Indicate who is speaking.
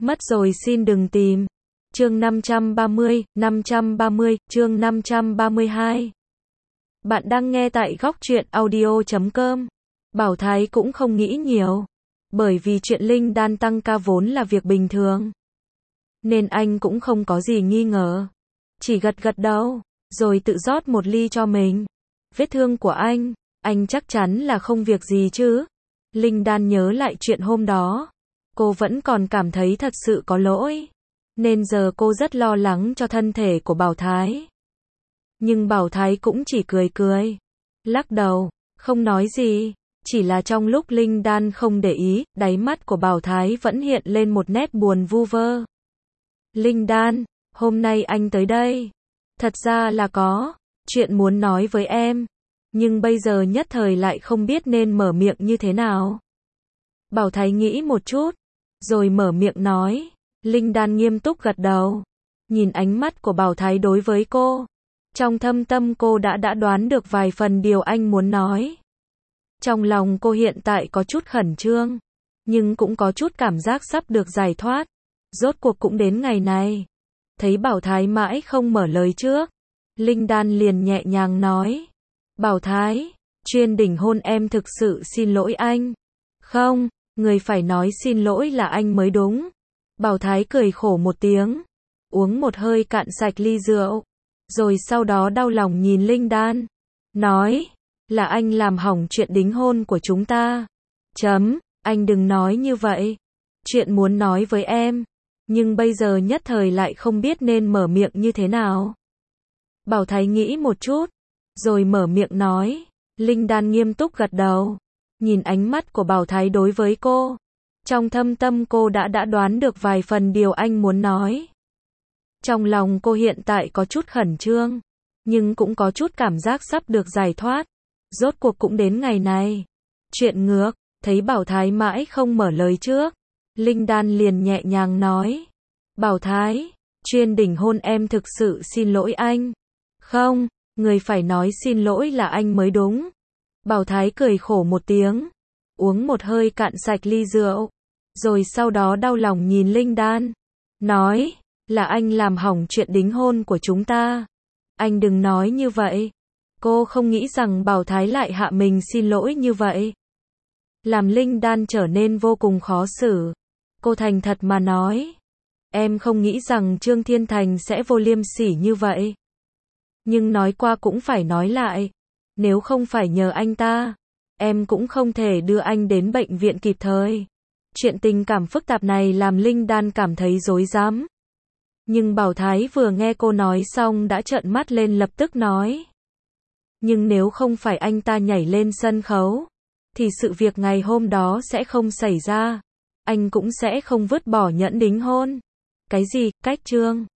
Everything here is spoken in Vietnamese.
Speaker 1: Mất rồi xin đừng tìm. Chương 530, chương 532. Bạn đang nghe tại góc truyện audio.com. Bảo Thái cũng không nghĩ nhiều. Bởi vì chuyện Linh Đan tăng ca vốn là việc bình thường. Nên anh cũng không có gì nghi ngờ. Chỉ gật gật đầu, rồi tự rót một ly cho mình. Vết thương của anh chắc chắn là không việc gì chứ. Linh Đan nhớ lại chuyện hôm đó. Cô vẫn còn cảm thấy thật sự có lỗi. Nên giờ cô rất lo lắng cho thân thể của Bảo Thái. Nhưng Bảo Thái cũng chỉ cười cười. Lắc đầu, không nói gì. Chỉ là trong lúc Linh Đan không để ý, đáy mắt của Bảo Thái vẫn hiện lên một nét buồn vu vơ. Linh Đan, hôm nay anh tới đây. Thật ra là có chuyện muốn nói với em. Nhưng bây giờ nhất thời lại không biết nên mở miệng như thế nào. Bảo Thái nghĩ một chút, rồi mở miệng nói. Linh Đan nghiêm túc gật đầu. Nhìn ánh mắt của Bảo Thái đối với cô. Trong thâm tâm cô đã đoán được vài phần điều anh muốn nói. Trong lòng cô hiện tại có chút khẩn trương. Nhưng cũng có chút cảm giác sắp được giải thoát. Rốt cuộc cũng đến ngày này. Thấy Bảo Thái mãi không mở lời trước. Linh Đan liền nhẹ nhàng nói. Bảo Thái, chuyên đỉnh hôn em thực sự xin lỗi anh. Không, người phải nói xin lỗi là anh mới đúng. Bảo Thái cười khổ một tiếng. Uống một hơi cạn sạch ly rượu. Rồi sau đó đau lòng nhìn Linh Đan. Nói, là anh làm hỏng chuyện đính hôn của chúng ta. Anh đừng nói như vậy. Chuyện muốn nói với em. Nhưng bây giờ nhất thời lại không biết nên mở miệng như thế nào. Bảo Thái nghĩ một chút. Rồi mở miệng nói. Linh Đan nghiêm túc gật đầu. Nhìn ánh mắt của Bảo Thái đối với cô. Trong thâm tâm cô đã đoán được vài phần điều anh muốn nói. Trong lòng cô hiện tại có chút khẩn trương. Nhưng cũng có chút cảm giác sắp được giải thoát. Rốt cuộc cũng đến ngày này. Chuyện ngược, thấy Bảo Thái mãi không mở lời trước. Linh Đan liền nhẹ nhàng nói. Bảo Thái, chuyên đỉnh hôn em thực sự xin lỗi anh. Không, người phải nói xin lỗi là anh mới đúng. Bảo Thái cười khổ một tiếng. Uống một hơi cạn sạch ly rượu. Rồi sau đó đau lòng nhìn Linh Đan. Nói, là anh làm hỏng chuyện đính hôn của chúng ta. Anh đừng nói như vậy. Cô không nghĩ rằng Bảo Thái lại hạ mình xin lỗi như vậy. Làm Linh Đan trở nên vô cùng khó xử. Cô thành thật mà nói. Em không nghĩ rằng Trương Thiên Thành sẽ vô liêm sỉ như vậy. Nhưng nói qua cũng phải nói lại. Nếu không phải nhờ anh ta, em cũng không thể đưa anh đến bệnh viện kịp thời. Chuyện tình cảm phức tạp này làm Linh Đan cảm thấy rối rắm. Nhưng Bảo Thái vừa nghe cô nói xong đã trợn mắt lên lập tức nói. Nhưng nếu không phải anh ta nhảy lên sân khấu, thì sự việc ngày hôm đó sẽ không xảy ra. Anh cũng sẽ không vứt bỏ nhẫn đính hôn. Cái gì, cách Trương